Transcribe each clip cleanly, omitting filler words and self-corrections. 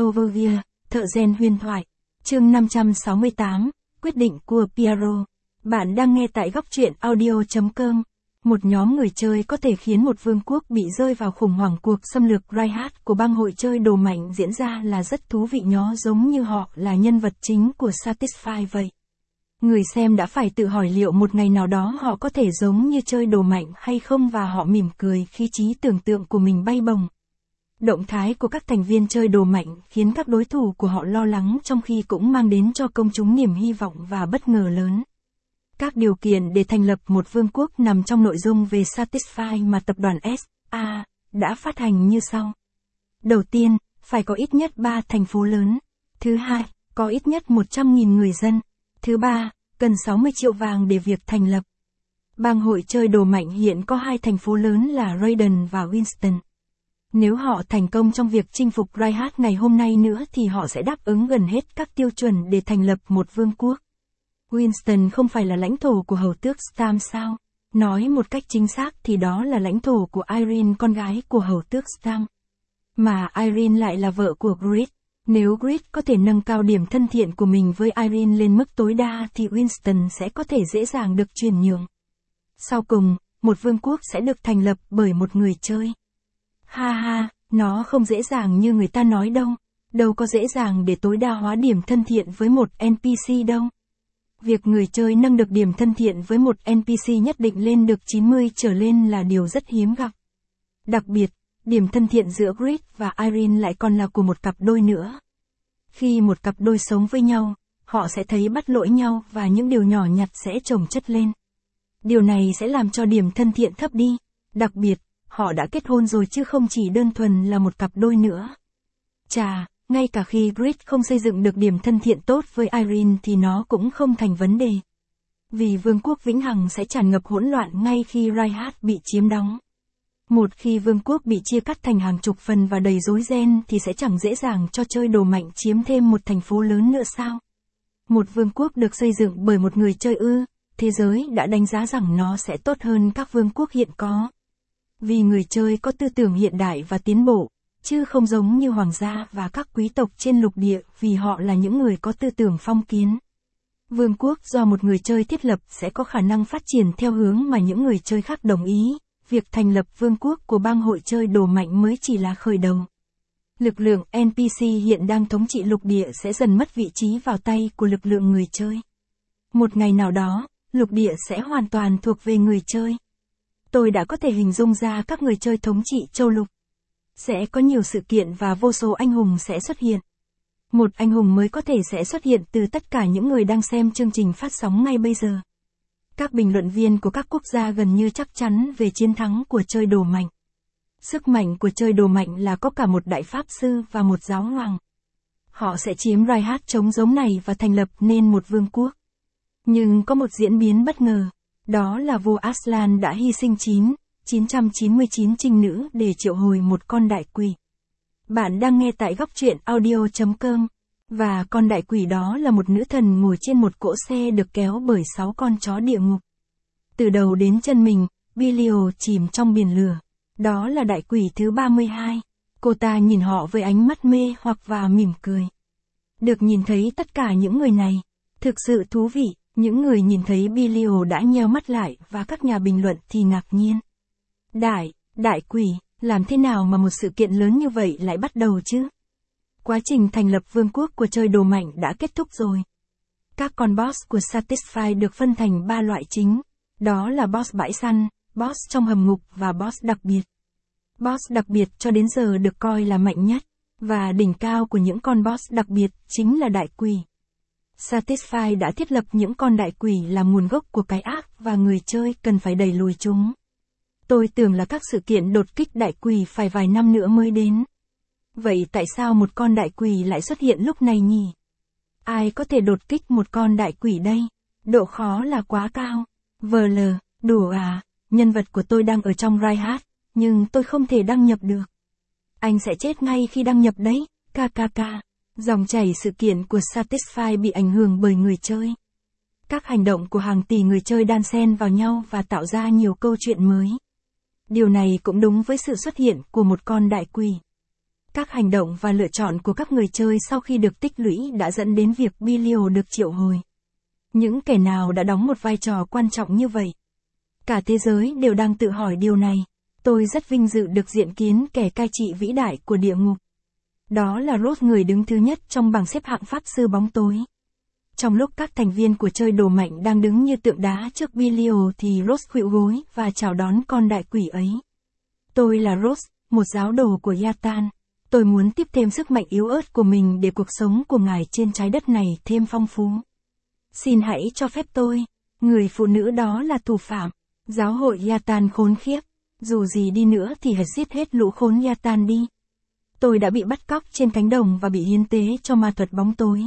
Overview, thợ rèn huyền thoại. Chương 568, quyết định của Piero. Bạn đang nghe tại góc truyện audio.com. Một nhóm người chơi có thể khiến một vương quốc bị rơi vào khủng hoảng. Cuộc xâm lược Reinhardt của bang hội chơi đồ mạnh diễn ra là rất thú vị, nó giống như họ là nhân vật chính của Satisfy vậy. Người xem đã phải tự hỏi liệu một ngày nào đó họ có thể giống như chơi đồ mạnh hay không, và họ mỉm cười khi trí tưởng tượng của mình bay bổng. Động thái của các thành viên chơi đồ mạnh khiến các đối thủ của họ lo lắng, trong khi cũng mang đến cho công chúng niềm hy vọng và bất ngờ lớn. Các điều kiện để thành lập một vương quốc nằm trong nội dung về Satisfy mà tập đoàn SA đã phát hành như sau. Đầu tiên, phải có ít nhất 3 thành phố lớn. Thứ hai, có ít nhất 100.000 người dân. Thứ ba, cần 60 triệu vàng để việc thành lập. Bang hội chơi đồ mạnh hiện có 2 thành phố lớn là Raiden và Winston. Nếu họ thành công trong việc chinh phục Reinhardt ngày hôm nay nữa thì họ sẽ đáp ứng gần hết các tiêu chuẩn để thành lập một vương quốc. Winston không phải là lãnh thổ của hầu tước Stam sao? Nói một cách chính xác thì đó là lãnh thổ của Irene, con gái của hầu tước Stam. Mà Irene lại là vợ của Grid. Nếu Grid có thể nâng cao điểm thân thiện của mình với Irene lên mức tối đa thì Winston sẽ có thể dễ dàng được chuyển nhượng. Sau cùng, một vương quốc sẽ được thành lập bởi một người chơi. Ha ha, nó không dễ dàng như người ta nói đâu. Đâu có dễ dàng để tối đa hóa điểm thân thiện với một NPC đâu. Việc người chơi nâng được điểm thân thiện với một NPC nhất định lên được 90 trở lên là điều rất hiếm gặp. Đặc biệt, điểm thân thiện giữa Grid và Irene lại còn là của một cặp đôi nữa. Khi một cặp đôi sống với nhau, họ sẽ thấy bắt lỗi nhau và những điều nhỏ nhặt sẽ chồng chất lên. Điều này sẽ làm cho điểm thân thiện thấp đi. Đặc biệt, họ đã kết hôn rồi chứ không chỉ đơn thuần là một cặp đôi nữa. Chà, ngay cả khi Grid không xây dựng được điểm thân thiện tốt với Irene thì nó cũng không thành vấn đề. Vì vương quốc vĩnh hằng sẽ tràn ngập hỗn loạn ngay khi Reinhardt bị chiếm đóng. Một khi vương quốc bị chia cắt thành hàng chục phần và đầy rối ren thì sẽ chẳng dễ dàng cho chơi đồ mạnh chiếm thêm một thành phố lớn nữa sao? Một vương quốc được xây dựng bởi một người chơi ư? Thế giới đã đánh giá rằng nó sẽ tốt hơn các vương quốc hiện có. Vì người chơi có tư tưởng hiện đại và tiến bộ, chứ không giống như hoàng gia và các quý tộc trên lục địa, vì họ là những người có tư tưởng phong kiến. Vương quốc do một người chơi thiết lập sẽ có khả năng phát triển theo hướng mà những người chơi khác đồng ý. Việc thành lập vương quốc của bang hội chơi đồ mạnh mới chỉ là khởi đầu. Lực lượng NPC hiện đang thống trị lục địa sẽ dần mất vị trí vào tay của lực lượng người chơi. Một ngày nào đó, lục địa sẽ hoàn toàn thuộc về người chơi. Tôi đã có thể hình dung ra các người chơi thống trị châu lục. Sẽ có nhiều sự kiện và vô số anh hùng sẽ xuất hiện. Một anh hùng mới có thể sẽ xuất hiện từ tất cả những người đang xem chương trình phát sóng ngay bây giờ. Các bình luận viên của các quốc gia gần như chắc chắn về chiến thắng của chơi đồ mạnh. Sức mạnh của chơi đồ mạnh là có cả một đại pháp sư và một giáo hoàng. Họ sẽ chiếm Reinhardt trống giống này và thành lập nên một vương quốc. Nhưng có một diễn biến bất ngờ. Đó là vua Aslan đã hy sinh 999 trinh nữ để triệu hồi một con đại quỷ. Bạn đang nghe tại góc truyện audio.com. Và con đại quỷ đó là một nữ thần ngồi trên một cỗ xe được kéo bởi 6 con chó địa ngục. Từ đầu đến chân mình, Belial chìm trong biển lửa. Đó là đại quỷ thứ 32. Cô ta nhìn họ với ánh mắt mê hoặc và mỉm cười. Được nhìn thấy tất cả những người này. Thực sự thú vị, những người nhìn thấy Belial đã nheo mắt lại và các nhà bình luận thì ngạc nhiên. Đại quỷ, làm thế nào mà một sự kiện lớn như vậy lại bắt đầu chứ? Quá trình thành lập vương quốc của chơi đồ mạnh đã kết thúc rồi. Các con boss của Satisfy được phân thành 3 loại chính. Đó là boss bãi săn, boss trong hầm ngục và boss đặc biệt. Boss đặc biệt cho đến giờ được coi là mạnh nhất. Và đỉnh cao của những con boss đặc biệt chính là đại quỷ. Satisfy đã thiết lập những con đại quỷ làm nguồn gốc của cái ác và người chơi cần phải đẩy lùi chúng. Tôi tưởng là các sự kiện đột kích đại quỷ phải vài năm nữa mới đến. Vậy tại sao một con đại quỷ lại xuất hiện lúc này nhỉ? Ai có thể đột kích một con đại quỷ đây? Độ khó là quá cao. VL, đùa à, nhân vật của tôi đang ở trong Reinhardt, nhưng tôi không thể đăng nhập được. Anh sẽ chết ngay khi đăng nhập đấy, kkk. Dòng chảy sự kiện của Satisfy bị ảnh hưởng bởi người chơi. Các hành động của hàng tỷ người chơi đan xen vào nhau và tạo ra nhiều câu chuyện mới. Điều này cũng đúng với sự xuất hiện của một con đại quỷ. Các hành động và lựa chọn của các người chơi sau khi được tích lũy đã dẫn đến việc Bilio được triệu hồi. Những kẻ nào đã đóng một vai trò quan trọng như vậy? Cả thế giới đều đang tự hỏi điều này. Tôi rất vinh dự được diện kiến kẻ cai trị vĩ đại của địa ngục. Đó là Rose, người đứng thứ nhất trong bảng xếp hạng pháp sư bóng tối. Trong lúc các thành viên của chơi đồ mạnh đang đứng như tượng đá trước Bilio thì Rose khuỵu gối và chào đón con đại quỷ ấy. Tôi là Rose, một giáo đồ của Yatan. Tôi muốn tiếp thêm sức mạnh yếu ớt của mình để cuộc sống của ngài trên trái đất này thêm phong phú. Xin hãy cho phép tôi. Người phụ nữ đó là thủ phạm. Giáo hội Yatan khốn khiếp. Dù gì đi nữa thì hãy giết hết lũ khốn Yatan đi. Tôi đã bị bắt cóc trên cánh đồng và bị hiến tế cho ma thuật bóng tối.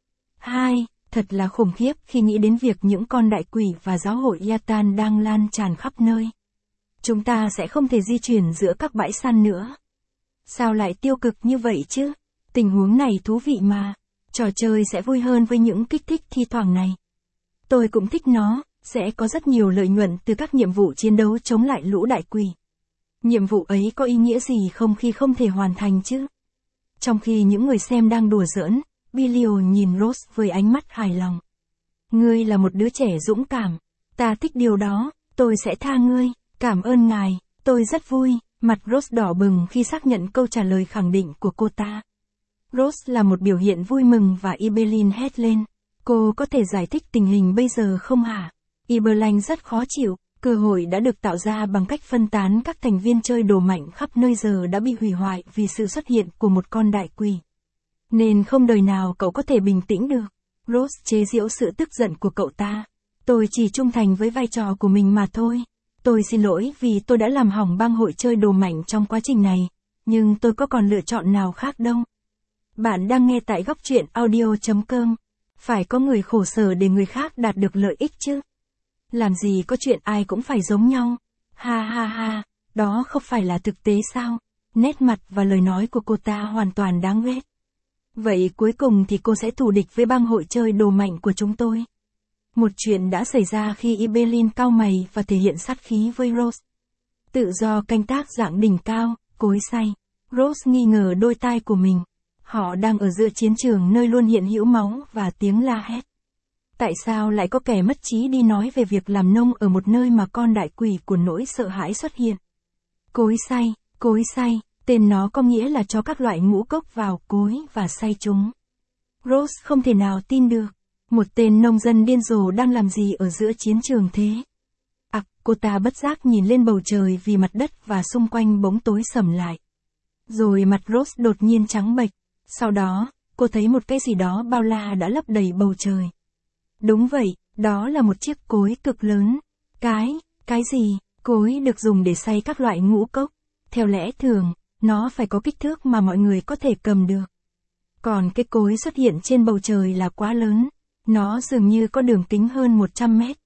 2. Thật là khủng khiếp khi nghĩ đến việc những con đại quỷ và giáo hội Yatan đang lan tràn khắp nơi. Chúng ta sẽ không thể di chuyển giữa các bãi săn nữa. Sao lại tiêu cực như vậy chứ? Tình huống này thú vị mà. Trò chơi sẽ vui hơn với những kích thích thi thoảng này. Tôi cũng thích nó, sẽ có rất nhiều lợi nhuận từ các nhiệm vụ chiến đấu chống lại lũ đại quỷ. Nhiệm vụ ấy có ý nghĩa gì không khi không thể hoàn thành chứ? Trong khi những người xem đang đùa giỡn, Bilio nhìn Rose với ánh mắt hài lòng. Ngươi là một đứa trẻ dũng cảm. Ta thích điều đó, tôi sẽ tha ngươi. Cảm ơn ngài, tôi rất vui. Mặt Rose đỏ bừng khi xác nhận câu trả lời khẳng định của cô ta. Rose là một biểu hiện vui mừng và Ibelin hét lên. Cô có thể giải thích tình hình bây giờ không hả? Ibelin rất khó chịu, cơ hội đã được tạo ra bằng cách phân tán các thành viên chơi đồ mạnh khắp nơi giờ đã bị hủy hoại vì sự xuất hiện của một con đại quỷ. Nên không đời nào cậu có thể bình tĩnh được. Rose chế giễu sự tức giận của cậu ta. Tôi chỉ trung thành với vai trò của mình mà thôi. Tôi xin lỗi vì tôi đã làm hỏng bang hội chơi đồ mạnh trong quá trình này, nhưng tôi có còn lựa chọn nào khác đâu. Bạn đang nghe tại góc truyện audio.com. Phải có người khổ sở để người khác đạt được lợi ích chứ. Làm gì có chuyện ai cũng phải giống nhau. Ha ha ha, đó không phải là thực tế sao? Nét mặt và lời nói của cô ta hoàn toàn đáng ghét. Vậy cuối cùng thì cô sẽ thù địch với bang hội chơi đồ mạnh của chúng tôi. Một chuyện đã xảy ra khi Ibelin cau mày và thể hiện sát khí với Rose. Tự do canh tác dạng đỉnh cao, cối xay. Rose nghi ngờ đôi tai của mình. Họ đang ở giữa chiến trường nơi luôn hiện hữu máu và tiếng la hét. Tại sao lại có kẻ mất trí đi nói về việc làm nông ở một nơi mà con đại quỷ của nỗi sợ hãi xuất hiện? Cối xay, tên nó có nghĩa là cho các loại ngũ cốc vào cối và xay chúng. Rose không thể nào tin được. Một tên nông dân điên rồ đang làm gì ở giữa chiến trường thế? Cô ta bất giác nhìn lên bầu trời vì mặt đất và xung quanh bỗng tối sầm lại. Rồi mặt Rose đột nhiên trắng bệch. Sau đó, cô thấy một cái gì đó bao la đã lấp đầy bầu trời. Đúng vậy, đó là một chiếc cối cực lớn. Cái gì? Cối được dùng để xay các loại ngũ cốc. Theo lẽ thường, nó phải có kích thước mà mọi người có thể cầm được. Còn cái cối xuất hiện trên bầu trời là quá lớn. Nó dường như có đường kính hơn 100 mét.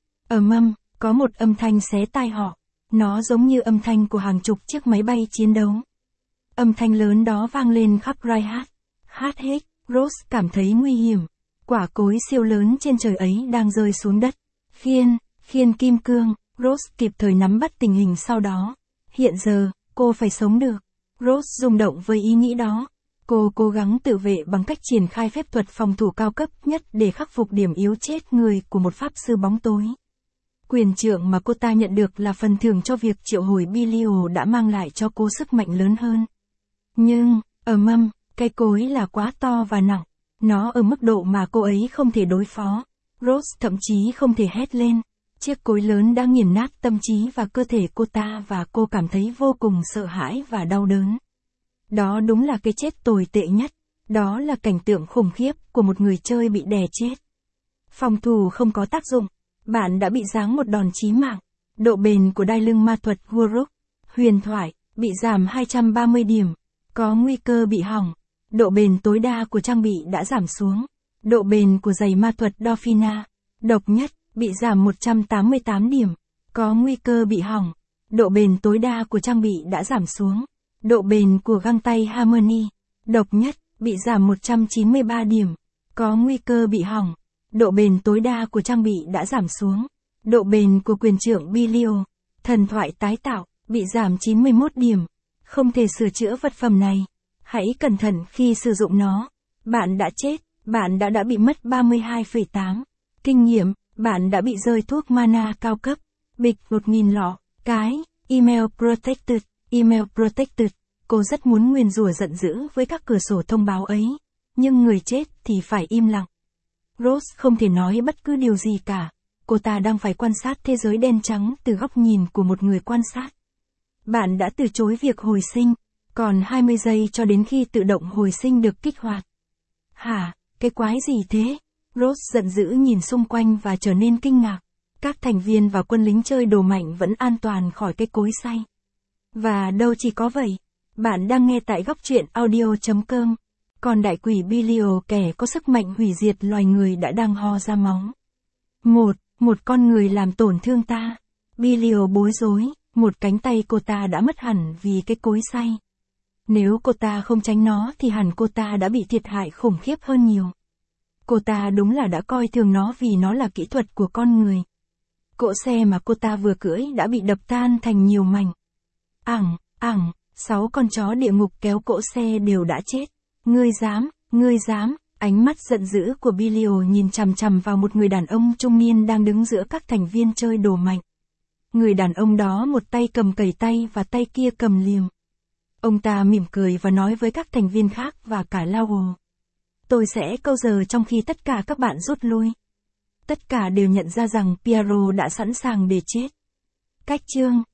Có một âm thanh xé tai họ. Nó giống như âm thanh của hàng chục chiếc máy bay chiến đấu. Âm thanh lớn đó vang lên khắp Raihat. Hát. Rose cảm thấy nguy hiểm. Quả cối siêu lớn trên trời ấy đang rơi xuống đất. Khiên kim cương. Rose kịp thời nắm bắt tình hình sau đó. Hiện giờ, cô phải sống được. Rose rung động với ý nghĩ đó. Cô cố gắng tự vệ bằng cách triển khai phép thuật phòng thủ cao cấp nhất để khắc phục điểm yếu chết người của một pháp sư bóng tối. Quyền trượng mà cô ta nhận được là phần thưởng cho việc triệu hồi Bilio đã mang lại cho cô sức mạnh lớn hơn. Nhưng, cái cối là quá to và nặng. Nó ở mức độ mà cô ấy không thể đối phó. Rose thậm chí không thể hét lên. Chiếc cối lớn đã nghiền nát tâm trí và cơ thể cô ta và cô cảm thấy vô cùng sợ hãi và đau đớn. Đó đúng là cái chết tồi tệ nhất. Đó là cảnh tượng khủng khiếp của một người chơi bị đè chết. Phòng thủ không có tác dụng. Bạn đã bị giáng một đòn chí mạng. Độ bền của đai lưng ma thuật Guruk, huyền thoại, bị giảm 230 điểm. Có nguy cơ bị hỏng. Độ bền tối đa của trang bị đã giảm xuống. Độ bền của giày ma thuật Dolphina, độc nhất, bị giảm 188 điểm. Có nguy cơ bị hỏng. Độ bền tối đa của trang bị đã giảm xuống. Độ bền của găng tay Harmony, độc nhất, bị giảm 193 điểm. Có nguy cơ bị hỏng. Độ bền tối đa của trang bị đã giảm xuống. Độ bền của quyền trượng Bilio, thần thoại tái tạo, bị giảm 91 điểm. Không thể sửa chữa vật phẩm này. Hãy cẩn thận khi sử dụng nó. Bạn đã chết, bạn đã bị mất 32,8 kinh nghiệm, bạn đã bị rơi thuốc mana cao cấp. Bịch 1000 lọ, cái, email protected. Cô rất muốn nguyền rủa giận dữ với các cửa sổ thông báo ấy, nhưng người chết thì phải im lặng. Rose không thể nói bất cứ điều gì cả. Cô ta đang phải quan sát thế giới đen trắng từ góc nhìn của một người quan sát. Bạn đã từ chối việc hồi sinh, còn 20 giây cho đến khi tự động hồi sinh được kích hoạt. Hả, cái quái gì thế? Rose giận dữ nhìn xung quanh và trở nên kinh ngạc. Các thành viên và quân lính chơi đồ mạnh vẫn an toàn khỏi cái cối xay. Và đâu chỉ có vậy. Bạn đang nghe tại góc truyện audio.com. Còn đại quỷ Belial, kẻ có sức mạnh hủy diệt loài người, đã đang ho ra máu. Một con người làm tổn thương ta. Belial bối rối, một cánh tay cô ta đã mất hẳn vì cái cối xay. Nếu cô ta không tránh nó thì hẳn cô ta đã bị thiệt hại khủng khiếp hơn nhiều. Cô ta đúng là đã coi thường nó vì nó là kỹ thuật của con người. Cỗ xe mà cô ta vừa cưỡi đã bị đập tan thành nhiều mảnh. 6 con chó địa ngục kéo cỗ xe đều đã chết. Ngươi dám, ánh mắt giận dữ của Belial nhìn chằm chằm vào một người đàn ông trung niên đang đứng giữa các thành viên chơi đồ mạnh. Người đàn ông đó một tay cầm cầy tay và tay kia cầm liềm. Ông ta mỉm cười và nói với các thành viên khác và cả Lowell. Tôi sẽ câu giờ trong khi tất cả các bạn rút lui. Tất cả đều nhận ra rằng Piero đã sẵn sàng để chết. Cách chương